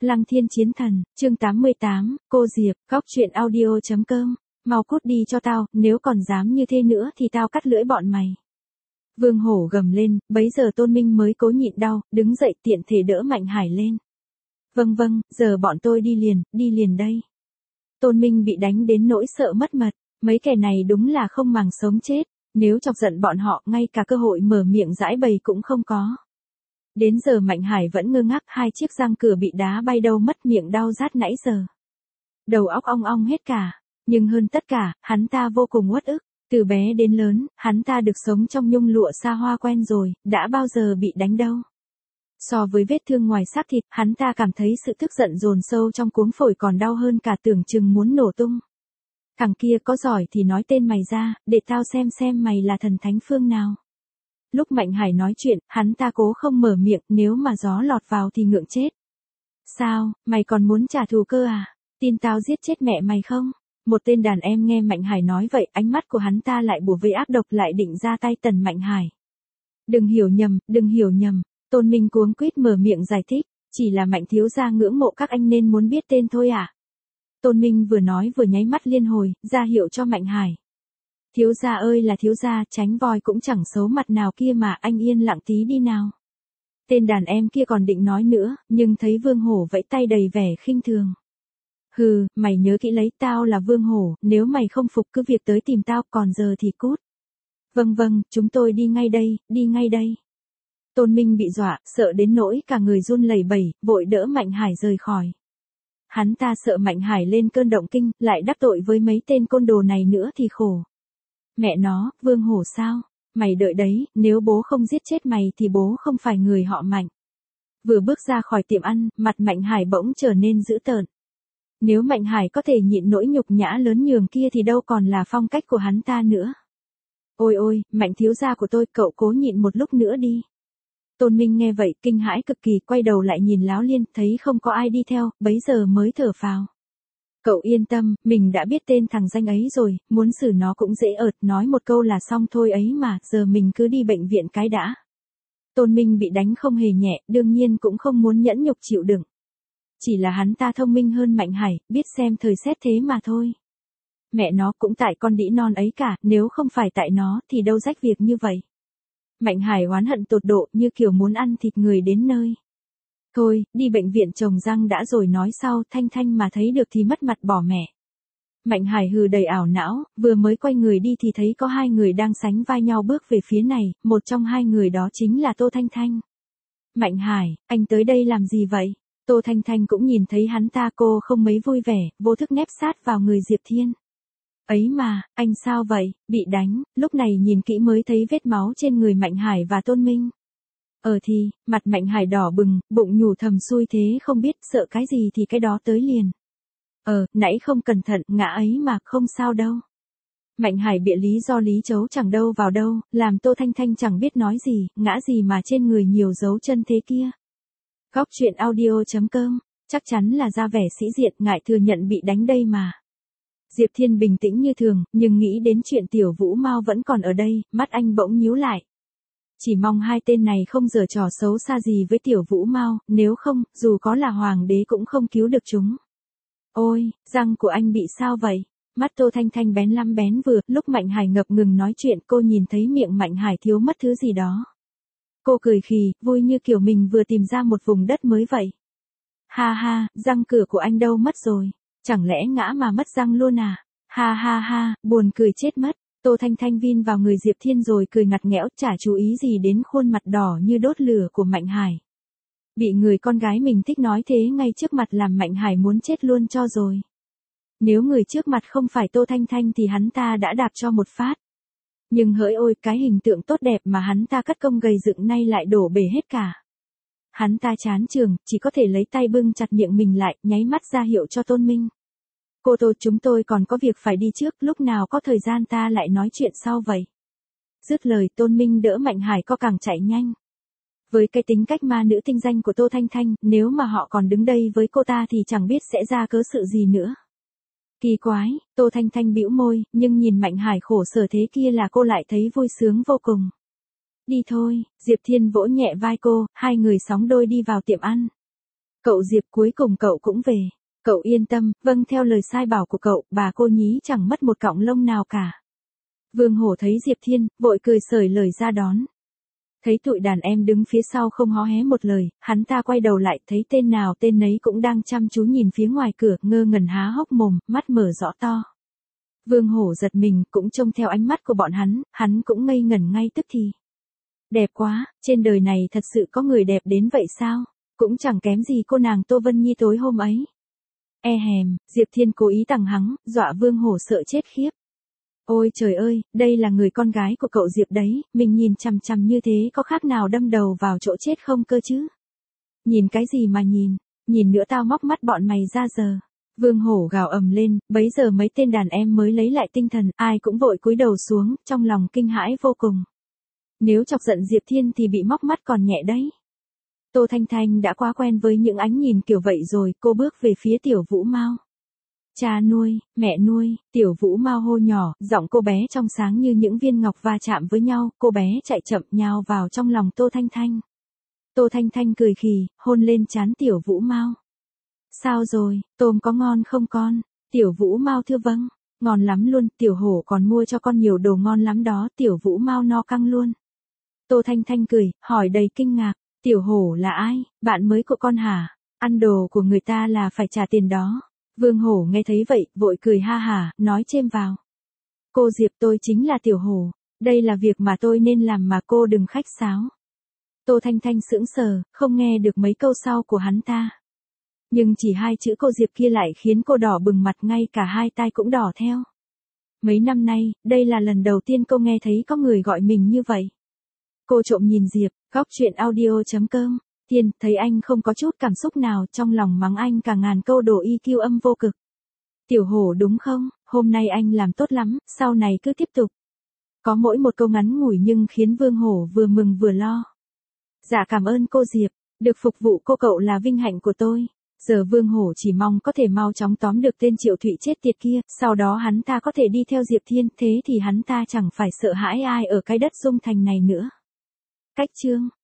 Lăng Thiên Chiến Thần, chương 88, cô Diệp, góc truyện audio.com, mau cút đi cho tao, nếu còn dám như thế nữa thì tao cắt lưỡi bọn mày. Vương Hổ gầm lên, bấy giờ Tôn Minh mới cố nhịn đau, đứng dậy tiện thể đỡ Mạnh Hải lên. Vâng vâng, giờ bọn tôi đi liền đây. Tôn Minh bị đánh đến nỗi sợ mất mật, mấy kẻ này đúng là không màng sống chết, nếu chọc giận bọn họ ngay cả cơ hội mở miệng giãi bày cũng không có. Đến giờ Mạnh Hải vẫn ngơ ngác, hai chiếc răng cửa bị đá bay đâu mất, miệng đau rát nãy giờ. Đầu óc ong ong hết cả, nhưng hơn tất cả, hắn ta vô cùng uất ức, từ bé đến lớn, hắn ta được sống trong nhung lụa xa hoa quen rồi, đã bao giờ bị đánh đâu. So với vết thương ngoài xác thịt, hắn ta cảm thấy sự tức giận dồn sâu trong cuống phổi còn đau hơn cả, tưởng chừng muốn nổ tung. Thằng kia có giỏi thì nói tên mày ra, để tao xem mày là thần thánh phương nào. Lúc Mạnh Hải nói chuyện, hắn ta cố không mở miệng, nếu mà gió lọt vào thì ngượng chết. Sao, mày còn muốn trả thù cơ à? Tin tao giết chết mẹ mày không? Một tên đàn em nghe Mạnh Hải nói vậy, ánh mắt của hắn ta lại bủa vây ác độc, lại định ra tay tần Mạnh Hải. Đừng hiểu nhầm, Tôn Minh cuống quýt mở miệng giải thích, chỉ là Mạnh thiếu gia ngưỡng mộ các anh nên muốn biết tên thôi à? Tôn Minh vừa nói vừa nháy mắt liên hồi, ra hiệu cho Mạnh Hải. Thiếu gia ơi là thiếu gia, tránh voi cũng chẳng xấu mặt nào kia mà, anh yên lặng tí đi nào. Tên đàn em kia còn định nói nữa, nhưng thấy Vương Hổ vẫy tay đầy vẻ khinh thường. Hừ, mày nhớ kỹ lấy, tao là Vương Hổ, nếu mày không phục cứ việc tới tìm tao, còn giờ thì cút. Vâng, chúng tôi đi ngay đây. Tôn Minh bị dọa, sợ đến nỗi cả người run lẩy bẩy, vội đỡ Mạnh Hải rời khỏi. Hắn ta sợ Mạnh Hải lên cơn động kinh, lại đắc tội với mấy tên côn đồ này nữa thì khổ. Mẹ nó, Vương Hổ sao? Mày đợi đấy, nếu bố không giết chết mày thì bố không phải người họ Mạnh. Vừa bước ra khỏi tiệm ăn, mặt Mạnh Hải bỗng trở nên dữ tợn. Nếu Mạnh Hải có thể nhịn nỗi nhục nhã lớn nhường kia thì đâu còn là phong cách của hắn ta nữa. Ôi, Mạnh thiếu gia của tôi, cậu cố nhịn một lúc nữa đi. Tôn Minh nghe vậy, kinh hãi cực kỳ, quay đầu lại nhìn Láo Liên, thấy không có ai đi theo, bấy giờ mới thở phào. Cậu yên tâm, mình đã biết tên thằng danh ấy rồi, muốn xử nó cũng dễ ợt, nói một câu là xong thôi ấy mà, giờ mình cứ đi bệnh viện cái đã. Tôn Minh bị đánh không hề nhẹ, đương nhiên cũng không muốn nhẫn nhục chịu đựng. Chỉ là hắn ta thông minh hơn Mạnh Hải, biết xem thời xét thế mà thôi. Mẹ nó cũng tại con đĩ non ấy cả, nếu không phải tại nó thì đâu rách việc như vậy. Mạnh Hải oán hận tột độ, như kiểu muốn ăn thịt người đến nơi. Thôi, đi bệnh viện trồng răng đã rồi nói sau, Thanh mà thấy được thì mất mặt bỏ mẹ. Mạnh Hải hừ đầy ảo não, vừa mới quay người đi thì thấy có hai người đang sánh vai nhau bước về phía này, một trong hai người đó chính là Tô Thanh. Mạnh Hải, anh tới đây làm gì vậy? Tô Thanh cũng nhìn thấy hắn ta, cô không mấy vui vẻ, vô thức nép sát vào người Diệp Thiên. Ấy mà, anh sao vậy, bị đánh, lúc này nhìn kỹ mới thấy vết máu trên người Mạnh Hải và Tôn Minh. Thì, mặt Mạnh Hải đỏ bừng, bụng nhủ thầm xui thế không biết, sợ cái gì thì cái đó tới liền. Nãy không cẩn thận, ngã ấy mà, không sao đâu. Mạnh Hải bịa lý do lý chấu chẳng đâu vào đâu, làm Tô Thanh chẳng biết nói gì, ngã gì mà trên người nhiều dấu chân thế kia. Góc truyện audio.com, chắc chắn là ra vẻ sĩ diện, ngại thừa nhận bị đánh đây mà. Diệp Thiên bình tĩnh như thường, nhưng nghĩ đến chuyện Tiểu Vũ Mao vẫn còn ở đây, mắt anh bỗng nhíu lại. Chỉ mong hai tên này không giở trò xấu xa gì với Tiểu Vũ Mao, nếu không, dù có là hoàng đế cũng không cứu được chúng. Ôi, răng của anh bị sao vậy? Mắt Tô Thanh bén lăm bén vừa, lúc Mạnh Hải ngập ngừng nói chuyện, cô nhìn thấy miệng Mạnh Hải thiếu mất thứ gì đó. Cô cười khì, vui như kiểu mình vừa tìm ra một vùng đất mới vậy. Ha, răng cửa của anh đâu mất rồi? Chẳng lẽ ngã mà mất răng luôn à? Ha, buồn cười chết mất. Tô Thanh vin vào người Diệp Thiên rồi cười ngặt nghẽo, chả chú ý gì đến khuôn mặt đỏ như đốt lửa của Mạnh Hải. Bị người con gái mình thích nói thế ngay trước mặt làm Mạnh Hải muốn chết luôn cho rồi. Nếu người trước mặt không phải Tô Thanh thì hắn ta đã đạp cho một phát. Nhưng hỡi ôi, cái hình tượng tốt đẹp mà hắn ta cất công gầy dựng nay lại đổ bể hết cả. Hắn ta chán trường, chỉ có thể lấy tay bưng chặt miệng mình lại, nháy mắt ra hiệu cho Tôn Minh. Cô Tô, chúng tôi còn có việc phải đi trước, lúc nào có thời gian ta lại nói chuyện sau vậy. Dứt lời, Tôn Minh đỡ Mạnh Hải co càng chạy nhanh. Với cái tính cách ma nữ tinh danh của Tô Thanh, nếu mà họ còn đứng đây với cô ta thì chẳng biết sẽ ra cớ sự gì nữa. Kỳ quái, Tô Thanh bĩu môi, nhưng nhìn Mạnh Hải khổ sở thế kia là cô lại thấy vui sướng vô cùng. Đi thôi, Diệp Thiên vỗ nhẹ vai cô, hai người sóng đôi đi vào tiệm ăn. Cậu Diệp cuối cùng cậu cũng về. Cậu yên tâm, vâng theo lời sai bảo của cậu, bà cô nhí chẳng mất một cọng lông nào cả. Vương Hổ thấy Diệp Thiên, vội cười xởi lời ra đón. Thấy tụi đàn em đứng phía sau không hó hé một lời, hắn ta quay đầu lại thấy tên nào tên nấy cũng đang chăm chú nhìn phía ngoài cửa, ngơ ngẩn há hốc mồm, mắt mở rõ to. Vương Hổ giật mình, cũng trông theo ánh mắt của bọn hắn cũng ngây ngẩn ngay tức thì. Đẹp quá, trên đời này thật sự có người đẹp đến vậy sao? Cũng chẳng kém gì cô nàng Tô Vân Nhi tối hôm ấy. E hèm, Diệp Thiên cố ý tằng hắng, dọa Vương Hổ sợ chết khiếp. Ôi trời ơi, đây là người con gái của cậu Diệp đấy, mình nhìn chằm chằm như thế có khác nào đâm đầu vào chỗ chết không cơ chứ? Nhìn cái gì mà nhìn nữa tao móc mắt bọn mày ra giờ. Vương Hổ gào ầm lên, bấy giờ mấy tên đàn em mới lấy lại tinh thần, ai cũng vội cúi đầu xuống, trong lòng kinh hãi vô cùng. Nếu chọc giận Diệp Thiên thì bị móc mắt còn nhẹ đấy. Tô Thanh Thanh đã quá quen với những ánh nhìn kiểu vậy rồi, cô bước về phía Tiểu Vũ Mao. Cha nuôi, mẹ nuôi, Tiểu Vũ Mao hô nhỏ, giọng cô bé trong sáng như những viên ngọc va chạm với nhau, cô bé chạy chậm nhào vào trong lòng Tô Thanh Thanh. Tô Thanh Thanh cười khì, hôn lên trán Tiểu Vũ Mao. Sao rồi, tôm có ngon không con? Tiểu Vũ Mao thưa vâng, ngon lắm luôn, Tiểu Hổ còn mua cho con nhiều đồ ngon lắm đó, Tiểu Vũ Mao no căng luôn. Tô Thanh Thanh cười, hỏi đầy kinh ngạc, Tiểu Hổ là ai, bạn mới của con hả? Ăn đồ của người ta là phải trả tiền đó. Vương Hổ nghe thấy vậy, vội cười ha hả, nói chêm vào. Cô Diệp tôi chính là Tiểu Hổ, đây là việc mà tôi nên làm mà cô đừng khách sáo. Tô Thanh Thanh sững sờ, không nghe được mấy câu sau của hắn ta. Nhưng chỉ hai chữ cô Diệp kia lại khiến cô đỏ bừng mặt, ngay cả hai tai cũng đỏ theo. Mấy năm nay, đây là lần đầu tiên cô nghe thấy có người gọi mình như vậy. Cô trộm nhìn Diệp, góc chuyện audio.com. Thiên, thấy anh không có chút cảm xúc nào, trong lòng mắng anh cả ngàn câu đồ EQ âm vô cực. Tiểu Hổ đúng không, hôm nay anh làm tốt lắm, sau này cứ tiếp tục. Có mỗi một câu ngắn ngủi nhưng khiến Vương Hổ vừa mừng vừa lo. Dạ cảm ơn cô Diệp, được phục vụ cô cậu là vinh hạnh của tôi. Giờ Vương Hổ chỉ mong có thể mau chóng tóm được tên Triệu Thụy chết tiệt kia, sau đó hắn ta có thể đi theo Diệp Thiên, thế thì hắn ta chẳng phải sợ hãi ai ở cái đất Dung Thành này nữa. Cách chương